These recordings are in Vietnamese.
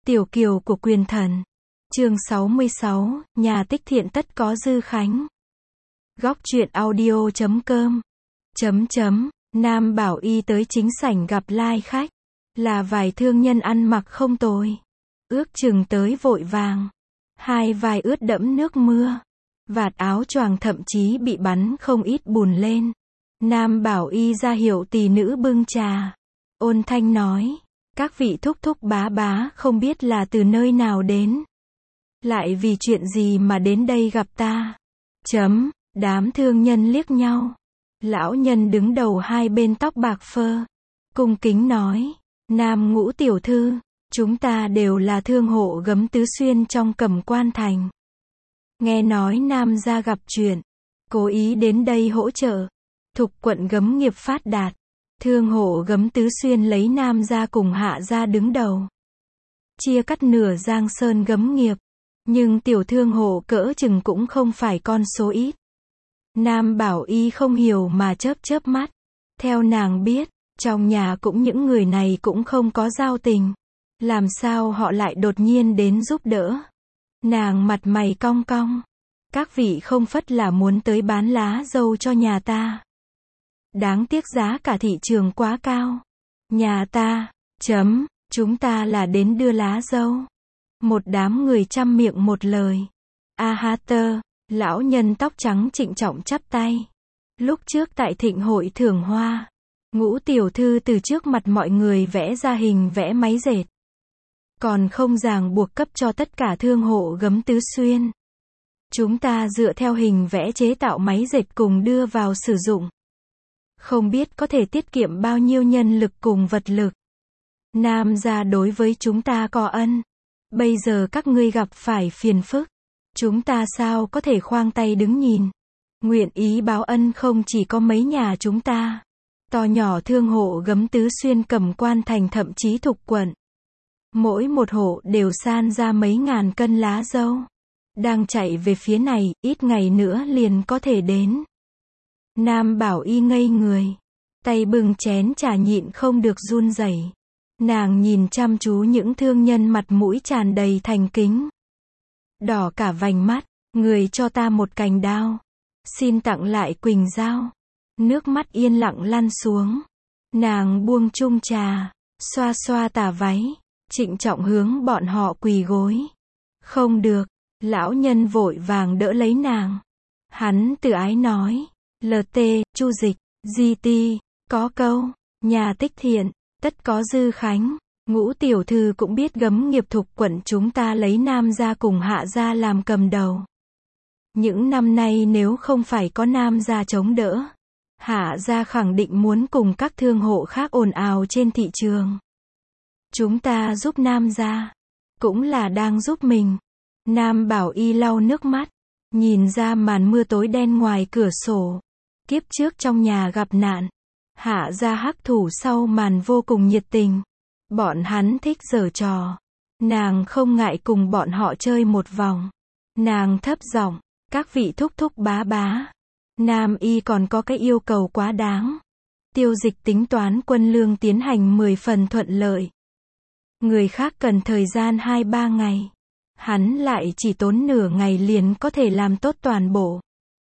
Tiểu kiều của quyền thần. Chương 66, nhà tích thiện tất có dư khánh. Góc truyện audio.com. Nam Bảo Y tới chính sảnh gặp lai khách. Là vài thương nhân ăn mặc không tồi. Ước chừng tới vội vàng. Hai vai ướt đẫm nước mưa. Vạt áo choàng thậm chí bị bắn không ít bùn lên. Nam Bảo Y ra hiệu tỳ nữ bưng trà. Ôn thanh nói. Các vị thúc thúc bá bá không biết là từ nơi nào đến. Lại vì chuyện gì mà đến đây gặp ta. Đám thương nhân liếc nhau. Lão nhân đứng đầu hai bên tóc bạc phơ. Cung kính nói. Nam Ngũ tiểu thư. Chúng ta đều là thương hộ gấm Tứ Xuyên trong Cẩm Quan thành. Nghe nói Nam gia gặp chuyện. Cố ý đến đây hỗ trợ. Thục quận gấm nghiệp phát đạt. Thương hộ gấm Tứ Xuyên lấy Nam gia cùng Hạ gia đứng đầu. Chia cắt nửa Giang Sơn gấm nghiệp. Nhưng tiểu thương hộ cỡ chừng cũng không phải con số ít. Nam Bảo Y không hiểu mà chớp mắt. Theo nàng biết, trong nhà cũng những người này cũng không có giao tình. Làm sao họ lại đột nhiên đến giúp đỡ. Nàng mặt mày cong cong. Các vị không phất là muốn tới bán lá dâu cho nhà ta. Đáng tiếc giá cả thị trường quá cao. Nhà ta, chúng ta là đến đưa lá dâu. Một đám người chăm miệng một lời. A ha tơ, lão nhân tóc trắng trịnh trọng chắp tay. Lúc trước tại thịnh hội thưởng hoa, Ngũ tiểu thư từ trước mặt mọi người vẽ ra hình vẽ máy dệt. Còn không ràng buộc cấp cho tất cả thương hộ gấm Tứ Xuyên. Chúng ta dựa theo hình vẽ chế tạo máy dệt cùng đưa vào sử dụng. Không biết có thể tiết kiệm bao nhiêu nhân lực cùng vật lực. Nam gia đối với chúng ta có ân. Bây giờ các ngươi gặp phải phiền phức. Chúng ta sao có thể khoang tay đứng nhìn. Nguyện ý báo ân không chỉ có mấy nhà chúng ta. To nhỏ thương hộ gấm Tứ Xuyên Cẩm Quan thành thậm chí Thục quận. Mỗi một hộ đều san ra mấy ngàn cân lá dâu. Đang chạy về phía này, ít ngày nữa liền có thể đến. Nam Bảo Y ngây người. Tay bưng chén trà nhịn không được run rẩy. Nàng nhìn chăm chú những thương nhân mặt mũi tràn đầy thành kính. Đỏ cả vành mắt. Người cho ta một cành đao. Xin tặng lại Quỳnh dao. Nước mắt yên lặng lăn xuống. Nàng buông chung trà. Xoa xoa tà váy. Trịnh trọng hướng bọn họ quỳ gối. Không được. Lão nhân vội vàng đỡ lấy nàng. Hắn từ ái nói. LT, Chu Dịch, GT, có câu. Nhà tích thiện, tất có dư khánh. Ngũ tiểu thư cũng biết gấm nghiệp Thục quận chúng ta lấy Nam gia cùng Hạ gia làm cầm đầu. Những năm nay nếu không phải có Nam gia chống đỡ, Hạ gia khẳng định muốn cùng các thương hộ khác ồn ào trên thị trường. Chúng ta giúp Nam gia, cũng là đang giúp mình. Nam Bảo Y lau nước mắt, nhìn ra màn mưa tối đen ngoài cửa sổ. Kiếp trước trong nhà gặp nạn, Hạ gia hắc thủ sau màn vô cùng nhiệt tình. Bọn hắn thích giở trò. Nàng không ngại cùng bọn họ chơi một vòng. Nàng thấp giọng, các vị thúc thúc bá bá. Nam Y còn có cái yêu cầu quá đáng. Tiêu Dịch tính toán quân lương tiến hành 10 phần thuận lợi. Người khác cần thời gian 2-3 ngày. Hắn lại chỉ tốn nửa ngày liền có thể làm tốt toàn bộ.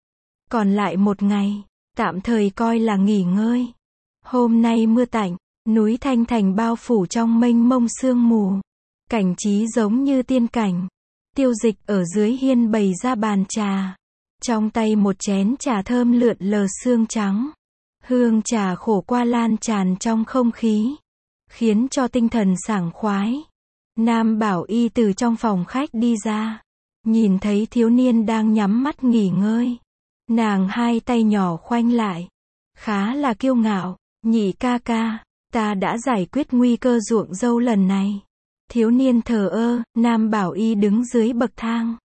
Còn lại 1 ngày, tạm thời coi là nghỉ ngơi. Hôm nay mưa tạnh, núi Thanh Thành bao phủ trong mênh mông sương mù. Cảnh trí giống như tiên cảnh. Tiêu Dịch ở dưới hiên bày ra bàn trà. Trong tay một chén trà thơm lượn lờ sương trắng. Hương trà khổ qua lan tràn trong không khí. Khiến cho tinh thần sảng khoái. Nam Bảo Y từ trong phòng khách đi ra. Nhìn thấy thiếu niên đang nhắm mắt nghỉ ngơi. Nàng hai tay nhỏ khoanh lại. Khá là kiêu ngạo. Nhị ca ca, ta đã giải quyết nguy cơ ruộng dâu lần này. Thiếu niên thờ ơ. Nam Bảo Y đứng dưới bậc thang.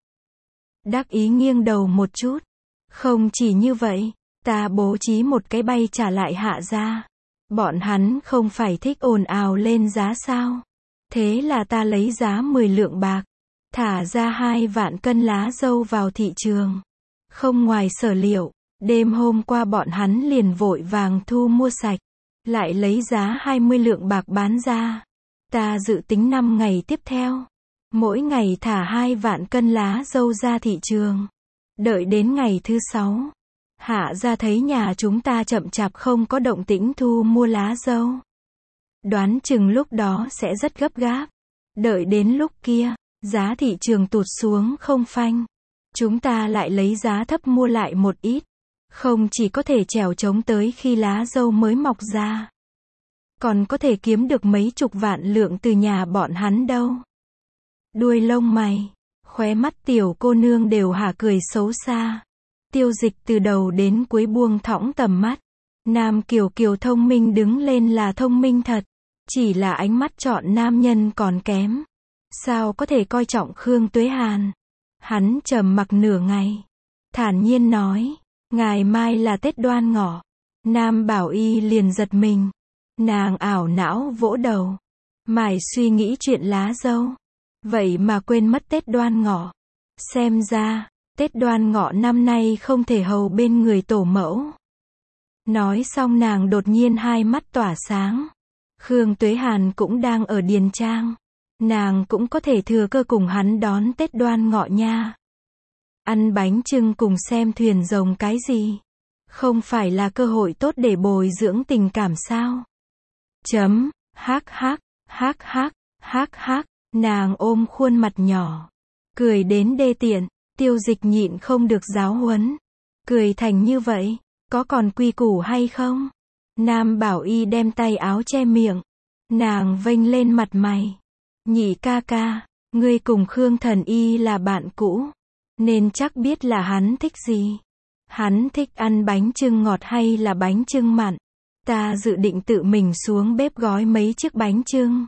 Đắc ý nghiêng đầu một chút. Không chỉ như vậy, ta bố trí một cái bay trả lại Hạ gia. Bọn hắn không phải thích ồn ào lên giá sao? Thế là ta lấy giá 10 lượng bạc. Thả ra 2 vạn cân lá dâu vào thị trường. Không ngoài sở liệu, đêm hôm qua bọn hắn liền vội vàng thu mua sạch. Lại lấy giá 20 lượng bạc bán ra. Ta dự tính 5 ngày tiếp theo, Mỗi ngày thả 2 vạn cân lá dâu ra thị trường. Đợi đến ngày thứ 6, Hạ gia thấy nhà chúng ta chậm chạp không có động tĩnh thu mua lá dâu. Đoán chừng lúc đó sẽ rất gấp gáp. Đợi đến lúc kia, giá thị trường tụt xuống không phanh. Chúng ta lại lấy giá thấp mua lại một ít. Không chỉ có thể trèo trống tới khi lá dâu mới mọc ra, còn có thể kiếm được mấy chục vạn lượng từ nhà bọn hắn đâu. Đuôi lông mày, khóe mắt tiểu cô nương đều hả cười xấu xa. Tiêu Dịch từ đầu đến cuối buông thõng tầm mắt. Nam Kiều Kiều thông minh đứng lên là thông minh thật. Chỉ là ánh mắt chọn nam nhân còn kém. Sao có thể coi trọng Khương Tuế Hàn? Hắn trầm mặc nửa ngày. Thản nhiên nói, ngày mai là Tết Đoan Ngọ. Nam Bảo Y liền giật mình. Nàng ảo não vỗ đầu. Mải suy nghĩ chuyện lá dâu. Vậy mà quên mất Tết Đoan Ngọ. Xem ra, Tết Đoan Ngọ năm nay không thể hầu bên người tổ mẫu. Nói xong nàng đột nhiên hai mắt tỏa sáng. Khương Tuế Hàn cũng đang ở Điền Trang. Nàng cũng có thể thừa cơ cùng hắn đón Tết Đoan Ngọ nha. Ăn bánh chưng cùng xem thuyền rồng cái gì? Không phải là cơ hội tốt để bồi dưỡng tình cảm sao? Hắc hắc, hắc hắc, hắc hắc. Nàng ôm khuôn mặt nhỏ. Cười đến đê tiện. Tiêu Dịch nhịn không được giáo huấn. Cười thành như vậy, có còn quy củ hay không? Nam Bảo Y đem tay áo che miệng. Nàng vênh lên mặt mày. Nhị ca ca, ngươi cùng Khương Thần Y là bạn cũ, nên chắc biết là hắn thích gì. Hắn thích ăn bánh chưng ngọt hay là bánh chưng mặn? Ta dự định tự mình xuống bếp gói mấy chiếc bánh chưng.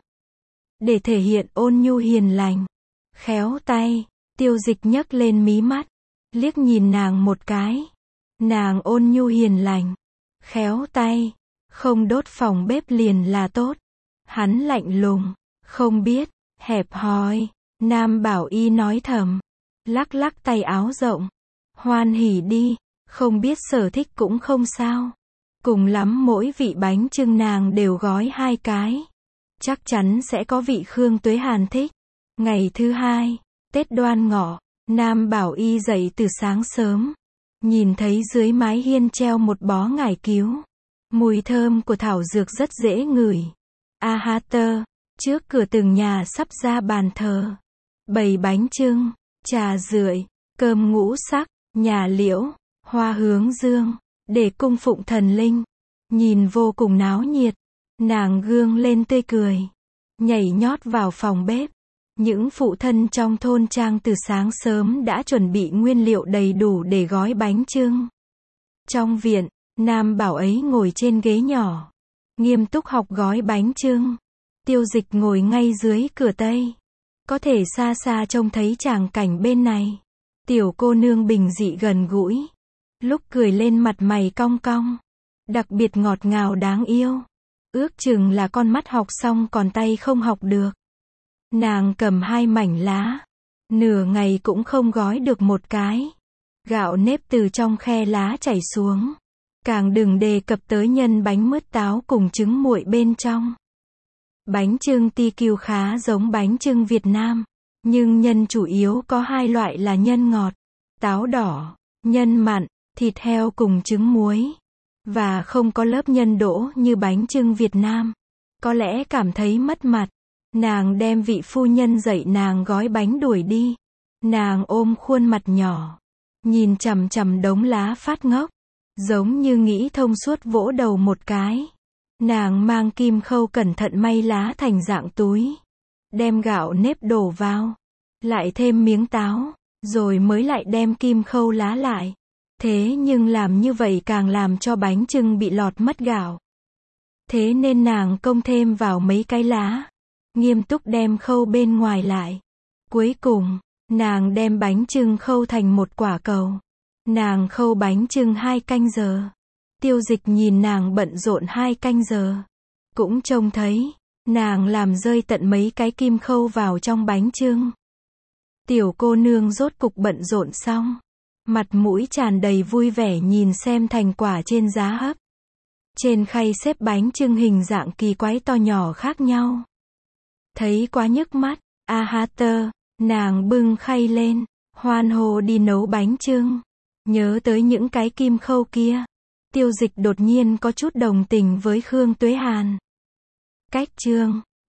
Để thể hiện ôn nhu hiền lành. Khéo tay, Tiêu Dịch nhấc lên mí mắt. Liếc nhìn nàng một cái. Nàng ôn nhu hiền lành. Khéo tay. Không đốt phòng bếp liền là tốt. Hắn lạnh lùng. Không biết. Hẹp hòi. Nam Bảo Y nói thầm. Lắc lắc tay áo rộng. Hoan hỉ đi. Không biết sở thích cũng không sao. Cùng lắm mỗi vị bánh chưng nàng đều gói 2 cái. Chắc chắn sẽ có vị Khương Tuế Hàn thích. Ngày thứ 2, Tết Đoan Ngọ, Nam Bảo Y dậy từ sáng sớm. Nhìn thấy dưới mái hiên treo một bó ngải cứu. Mùi thơm của thảo dược rất dễ ngửi. A ha tơ, trước cửa từng nhà sắp ra bàn thờ. Bày bánh chưng, trà rượi, cơm ngũ sắc, nhà liễu, hoa hướng dương, để cung phụng thần linh. Nhìn vô cùng náo nhiệt. Nàng gương lên tươi cười. Nhảy nhót vào phòng bếp. Những phụ thân trong thôn trang từ sáng sớm đã chuẩn bị nguyên liệu đầy đủ để gói bánh chưng. Trong viện, Nam Bảo ấy ngồi trên ghế nhỏ. Nghiêm túc học gói bánh chưng. Tiêu Dịch ngồi ngay dưới cửa Tây. Có thể xa xa trông thấy tràng cảnh bên này. Tiểu cô nương bình dị gần gũi. Lúc cười lên mặt mày cong cong. Đặc biệt ngọt ngào đáng yêu. Ước chừng là con mắt học xong còn tay không học được. Nàng cầm 2 mảnh lá. Nửa ngày cũng không gói được một cái. Gạo nếp từ trong khe lá chảy xuống. Càng đừng đề cập tới nhân bánh mứt táo cùng trứng muội bên trong. Bánh chưng TQ khá giống bánh chưng Việt Nam. Nhưng nhân chủ yếu có 2 loại là nhân ngọt, táo đỏ, nhân mặn, thịt heo cùng trứng muối. Và không có lớp nhân đỗ như bánh chưng Việt Nam. Có lẽ cảm thấy mất mặt. Nàng đem vị phu nhân dạy nàng gói bánh đuổi đi. Nàng ôm khuôn mặt nhỏ. Nhìn chằm chằm đống lá phát ngốc. Giống như nghĩ thông suốt vỗ đầu một cái. Nàng mang kim khâu cẩn thận may lá thành dạng túi. Đem gạo nếp đổ vào. Lại thêm miếng táo. Rồi mới lại đem kim khâu lá lại. Thế nhưng làm như vậy càng làm cho bánh chưng bị lọt mất gạo. Thế nên nàng công thêm vào mấy cái lá. Nghiêm túc đem khâu bên ngoài lại. Cuối cùng, nàng đem bánh chưng khâu thành một quả cầu. Nàng khâu bánh chưng 2 canh giờ. Tiêu Dịch nhìn nàng bận rộn 2 canh giờ. Cũng trông thấy, nàng làm rơi tận mấy cái kim khâu vào trong bánh chưng. Tiểu cô nương rốt cục bận rộn xong. Mặt mũi tràn đầy vui vẻ nhìn xem thành quả trên giá hấp. Trên khay xếp bánh chưng hình dạng kỳ quái to nhỏ khác nhau. Thấy quá nhức mắt, A ha tơ, nàng bưng khay lên, hoan hô đi nấu bánh chưng. Nhớ tới những cái kim khâu kia. Tiêu Dịch đột nhiên có chút đồng tình với Khương Tuế Hàn. Cách chương